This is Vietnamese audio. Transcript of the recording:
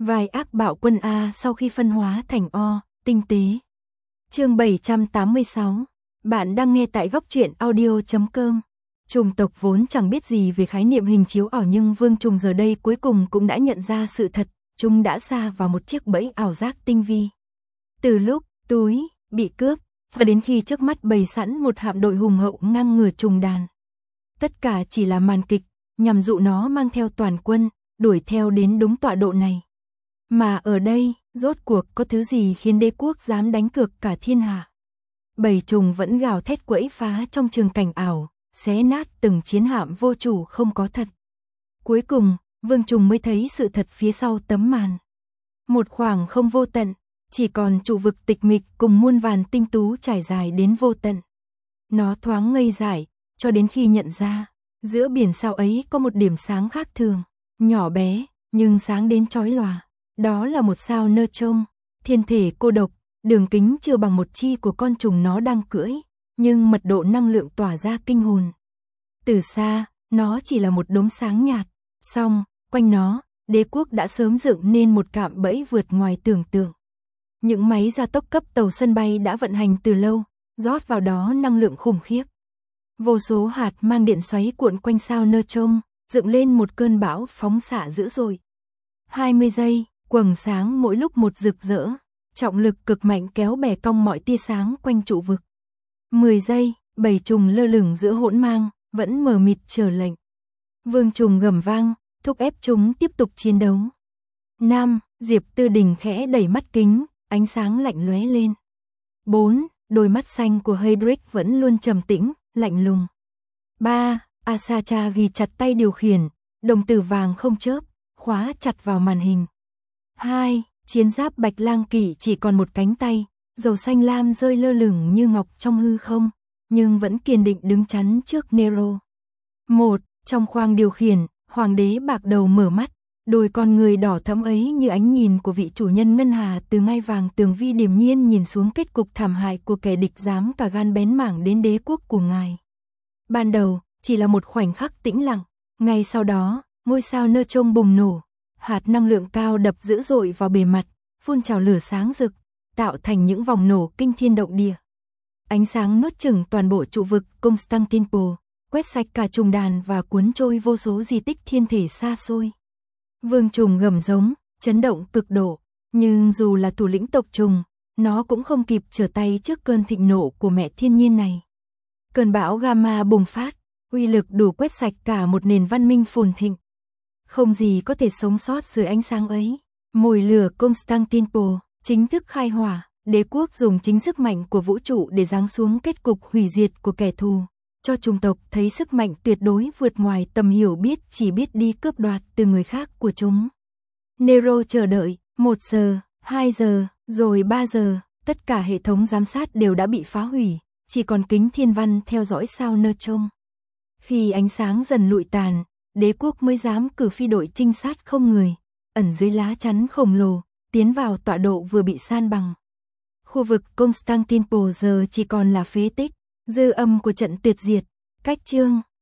Vài ác bạo quân A sau khi phân hóa thành O, tinh tế. Chương 786. Bạn đang nghe tại góc truyện audio.com. Trùng tộc vốn chẳng biết gì về khái niệm hình chiếu ảo, nhưng Vương Trùng giờ đây cuối cùng cũng đã nhận ra sự thật, chúng đã sa vào một chiếc bẫy ảo giác tinh vi. Từ lúc túi bị cướp, và đến khi trước mắt bày sẵn một hạm đội hùng hậu ngang ngửa trùng đàn. Tất cả chỉ là màn kịch, nhằm dụ nó mang theo toàn quân, đuổi theo đến đúng tọa độ này. Mà ở đây, rốt cuộc có thứ gì khiến đế quốc dám đánh cược cả thiên hạ? Bầy trùng vẫn gào thét quẫy phá trong trường cảnh ảo, xé nát từng chiến hạm vô chủ không có thật. Cuối cùng, Vương Trùng mới thấy sự thật phía sau tấm màn. Một khoảng không vô tận, chỉ còn trụ vực tịch mịch cùng muôn vàn tinh tú trải dài đến vô tận. Nó thoáng ngây dại, cho đến khi nhận ra, giữa biển sao ấy có một điểm sáng khác thường, nhỏ bé, nhưng sáng đến chói lòa. Đó là một sao nơ trông, thiên thể cô độc, đường kính chưa bằng một chi của con trùng nó đang cưỡi, nhưng mật độ năng lượng tỏa ra kinh hồn. Từ xa, nó chỉ là một đốm sáng nhạt, song, quanh nó, đế quốc đã sớm dựng nên một cạm bẫy vượt ngoài tưởng tượng. Những máy gia tốc cấp tàu sân bay đã vận hành từ lâu, rót vào đó năng lượng khủng khiếp. Vô số hạt mang điện xoáy cuộn quanh sao nơ trông, dựng lên một cơn bão phóng xạ dữ dội. 20 giây, quầng sáng mỗi lúc một rực rỡ, trọng lực cực mạnh kéo bè cong mọi tia sáng quanh trụ vực. 10 giây, bầy trùng lơ lửng giữa hỗn mang, vẫn mờ mịt chờ lệnh. Vương Trùng gầm vang, thúc ép chúng tiếp tục chiến đấu. Nam, Diệp Tư Đình khẽ đẩy mắt kính, ánh sáng lạnh lóe lên. 4, đôi mắt xanh của Heydrich vẫn luôn trầm tĩnh, lạnh lùng. 3, Asacha ghi chặt tay điều khiển, đồng tử vàng không chớp, khóa chặt vào màn hình. 2, chiến giáp Bạch Lang Kỵ chỉ còn một cánh tay, dầu xanh lam rơi lơ lửng như ngọc trong hư không, nhưng vẫn kiên định đứng chắn trước Nero. 1, trong khoang điều khiển, hoàng đế bạc đầu mở mắt, đôi con người đỏ thẫm ấy như ánh nhìn của vị chủ nhân ngân hà từ ngai vàng tường vi điềm nhiên nhìn xuống kết cục thảm hại của kẻ địch dám cả gan bén mảng đến đế quốc của ngài. Ban đầu, chỉ là một khoảnh khắc tĩnh lặng, ngay sau đó, ngôi sao nơ trông bùng nổ, hạt năng lượng cao đập dữ dội vào bề mặt, phun trào lửa sáng rực, tạo thành những vòng nổ kinh thiên động địa. Ánh sáng nuốt chửng toàn bộ trụ vực Constantinople, quét sạch cả trùng đàn và cuốn trôi vô số di tích thiên thể xa xôi. Vương Trùng gầm giống, chấn động cực độ, nhưng dù là thủ lĩnh tộc trùng, nó cũng không kịp trở tay trước cơn thịnh nộ của mẹ thiên nhiên này. Cơn bão gamma bùng phát, uy lực đủ quét sạch cả một nền văn minh phồn thịnh. Không gì có thể sống sót dưới ánh sáng ấy. Mồi lửa Constantinople chính thức khai hỏa, đế quốc dùng chính sức mạnh của vũ trụ để giáng xuống kết cục hủy diệt của kẻ thù, cho chủng tộc thấy sức mạnh tuyệt đối vượt ngoài tầm hiểu biết, chỉ biết đi cướp đoạt từ người khác của chúng. Nero chờ đợi, 1 giờ, 2 giờ, rồi 3 giờ, tất cả hệ thống giám sát đều đã bị phá hủy, chỉ còn kính thiên văn theo dõi sao nơ trông. Khi ánh sáng dần lụi tàn, đế quốc mới dám cử phi đội trinh sát không người, ẩn dưới lá chắn khổng lồ, tiến vào tọa độ vừa bị san bằng. Khu vực Constantinople giờ chỉ còn là phế tích, dư âm của trận tuyệt diệt. Cách chương